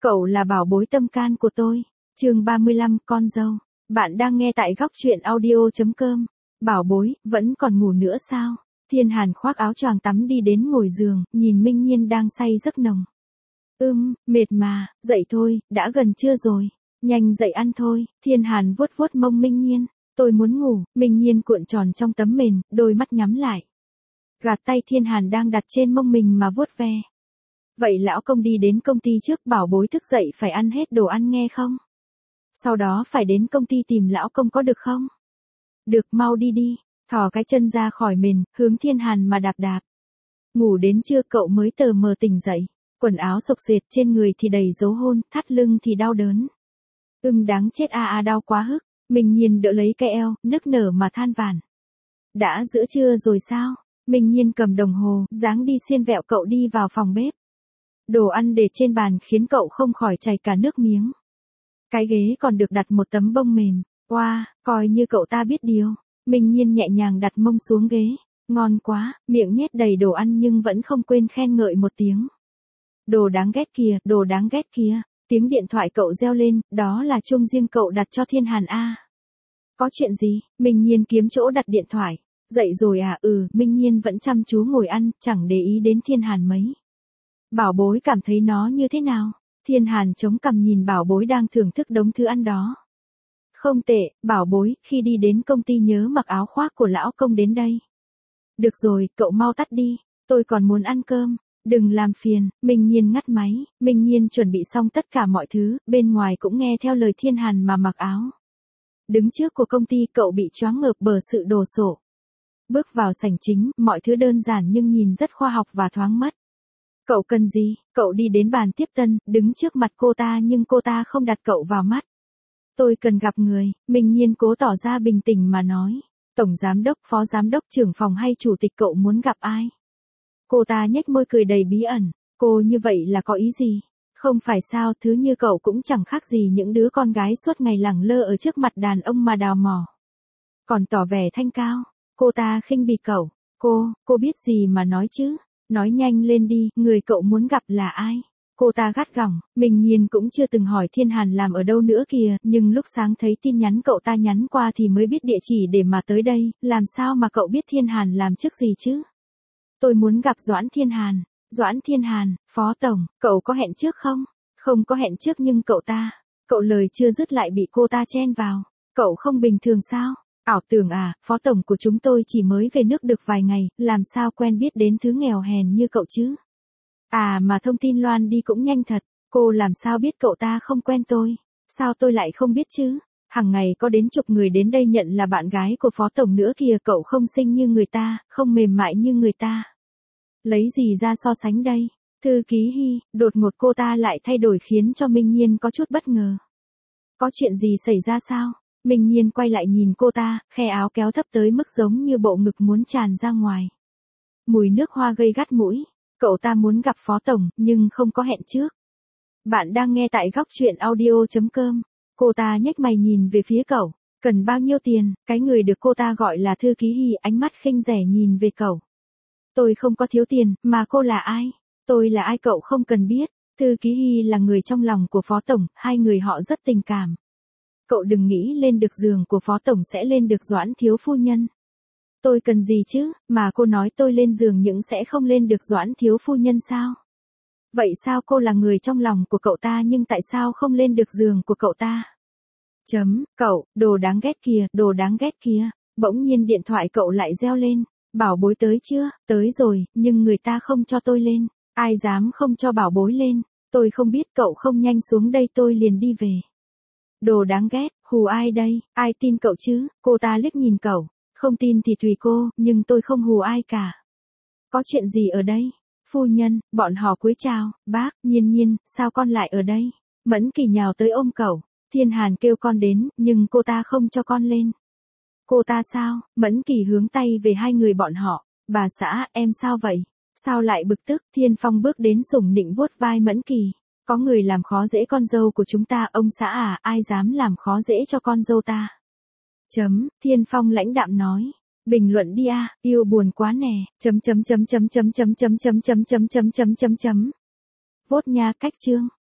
Cậu là bảo bối tâm can của tôi. Chương 35, con dâu. Bạn đang nghe tại góc truyện audio.com. Bảo bối, vẫn còn ngủ nữa sao? Thiên Hàn khoác áo choàng tắm đi đến ngồi giường, nhìn Minh Nhiên đang say giấc nồng. Mệt mà, dậy thôi, đã gần trưa rồi. Nhanh dậy ăn thôi. Thiên Hàn vuốt vuốt mông Minh Nhiên. Tôi muốn ngủ. Minh Nhiên cuộn tròn trong tấm mền, đôi mắt nhắm lại. Gạt tay Thiên Hàn đang đặt trên mông mình mà vuốt ve. Vậy lão công đi đến công ty trước, bảo bối thức dậy phải ăn hết đồ ăn nghe không? Sau đó phải đến công ty tìm lão công có được không? Được, mau đi đi. Thò cái chân ra khỏi mền, hướng Thiên Hàn mà đạp đạp. Ngủ đến trưa cậu mới tờ mờ tỉnh dậy. Quần áo xộc xệt, trên người thì đầy dấu hôn, thắt lưng thì đau đớn. Đáng chết đau quá hức. Minh Nhiên đỡ lấy cái eo, nức nở mà than vãn. Đã giữa trưa rồi sao? Minh Nhiên cầm đồng hồ, dáng đi xiên vẹo cậu đi vào phòng bếp. Đồ ăn để trên bàn khiến cậu không khỏi chảy cả nước miếng. Cái ghế còn được đặt một tấm bông mềm. Wow, coi như cậu ta biết điều. Minh Nhiên nhẹ nhàng đặt mông xuống ghế. Ngon quá, miệng nhét đầy đồ ăn nhưng vẫn không quên khen ngợi một tiếng. Đồ đáng ghét kìa, đồ đáng ghét kìa. Tiếng điện thoại cậu reo lên, đó là chuông riêng cậu đặt cho Thiên Hàn a. Có chuyện gì? Minh Nhiên kiếm chỗ đặt điện thoại. Dậy rồi à? Minh Nhiên vẫn chăm chú ngồi ăn, chẳng để ý đến Thiên Hàn mấy. Bảo bối cảm thấy nó như thế nào? Thiên Hàn chống cằm nhìn bảo bối đang thưởng thức đống thứ ăn đó. Không tệ, bảo bối, khi đi đến công ty nhớ mặc áo khoác của lão công đến đây. Được rồi, cậu mau tắt đi, tôi còn muốn ăn cơm. Đừng làm phiền. Minh Nhiên ngắt máy. Minh Nhiên chuẩn bị xong tất cả mọi thứ, bên ngoài cũng nghe theo lời Thiên Hàn mà mặc áo. Đứng trước của công ty cậu bị choáng ngợp bởi sự đồ sộ. Bước vào sảnh chính, mọi thứ đơn giản nhưng nhìn rất khoa học và thoáng mắt. Cậu cần gì? Cậu đi đến bàn tiếp tân, đứng trước mặt cô ta nhưng cô ta không đặt cậu vào mắt. Tôi cần gặp người. Minh Nhiên cố tỏ ra bình tĩnh mà nói. Tổng giám đốc, phó giám đốc, trưởng phòng hay chủ tịch, cậu muốn gặp ai? Cô ta nhếch môi cười đầy bí ẩn. Cô như vậy là có ý gì? Không phải sao, thứ như cậu cũng chẳng khác gì những đứa con gái suốt ngày lẳng lơ ở trước mặt đàn ông mà đào mỏ. Còn tỏ vẻ thanh cao. Cô ta khinh bỉ cậu. Cô biết gì mà nói chứ? Nói nhanh lên đi, người cậu muốn gặp là ai? Cô ta gắt gỏng. Minh Nhiên cũng chưa từng hỏi Thiên Hàn làm ở đâu nữa kìa, nhưng lúc sáng thấy tin nhắn cậu ta nhắn qua thì mới biết địa chỉ để mà tới đây, làm sao mà cậu biết Thiên Hàn làm chức gì chứ? Tôi muốn gặp Doãn Thiên Hàn. Doãn Thiên Hàn, phó tổng, cậu có hẹn trước không? Không có hẹn trước nhưng cậu lời chưa dứt lại bị cô ta chen vào. Cậu không bình thường sao? Ảo tưởng à, phó tổng của chúng tôi chỉ mới về nước được vài ngày, làm sao quen biết đến thứ nghèo hèn như cậu chứ? À mà thông tin loan đi cũng nhanh thật, cô làm sao biết cậu ta không quen tôi? Sao tôi lại không biết chứ? Hàng ngày có đến chục người đến đây nhận là bạn gái của phó tổng nữa kìa, cậu không xinh như người ta, không mềm mại như người ta. Lấy gì ra so sánh đây? Thư ký Hy, đột ngột cô ta lại thay đổi khiến cho Minh Nhiên có chút bất ngờ. Có chuyện gì xảy ra sao? Minh Nhiên quay lại nhìn cô ta, khe áo kéo thấp tới mức giống như bộ ngực muốn tràn ra ngoài. Mùi nước hoa gây gắt mũi. Cậu ta muốn gặp phó tổng, nhưng không có hẹn trước. Bạn đang nghe tại góc truyện audio.com. Cô ta nhếch mày nhìn về phía cậu. Cần bao nhiêu tiền? Cái người được cô ta gọi là thư ký Hy ánh mắt khinh rẻ nhìn về cậu. Tôi không có thiếu tiền, mà cô là ai? Tôi là ai cậu không cần biết. Thư ký Hy là người trong lòng của phó tổng, hai người họ rất tình cảm. Cậu đừng nghĩ lên được giường của phó tổng sẽ lên được Doãn thiếu phu nhân. Tôi cần gì chứ, mà cô nói tôi lên giường nhưng sẽ không lên được Doãn thiếu phu nhân sao? Vậy sao cô là người trong lòng của cậu ta nhưng tại sao không lên được giường của cậu ta? Cậu, đồ đáng ghét kìa, đồ đáng ghét kìa. Bỗng nhiên điện thoại cậu lại reo lên. Bảo bối tới chưa? Tới rồi, nhưng người ta không cho tôi lên. Ai dám không cho bảo bối lên? Tôi không biết, cậu không nhanh xuống đây tôi liền đi về. Đồ đáng ghét, hù ai đây? Ai tin cậu chứ? Cô ta liếc nhìn cậu. Không tin thì tùy cô, nhưng tôi không hù ai cả. Có chuyện gì ở đây? Phu nhân, bọn họ cúi chào. Bác, Nhiên, sao con lại ở đây? Mẫn Kỳ nhào tới ôm cậu. Thiên Hàn kêu con đến, nhưng cô ta không cho con lên. Cô ta sao? Mẫn Kỳ hướng tay về hai người bọn họ. Bà xã, em sao vậy? Sao lại bực tức? Thiên Phong bước đến sủng nịnh vuốt vai Mẫn Kỳ. Có người làm khó dễ con dâu của chúng ta, ông xã à, ai dám làm khó dễ cho con dâu ta? Thiên Phong lãnh đạm nói. Bình luận đi a, yêu buồn quá nè. Vote nha, cách chương.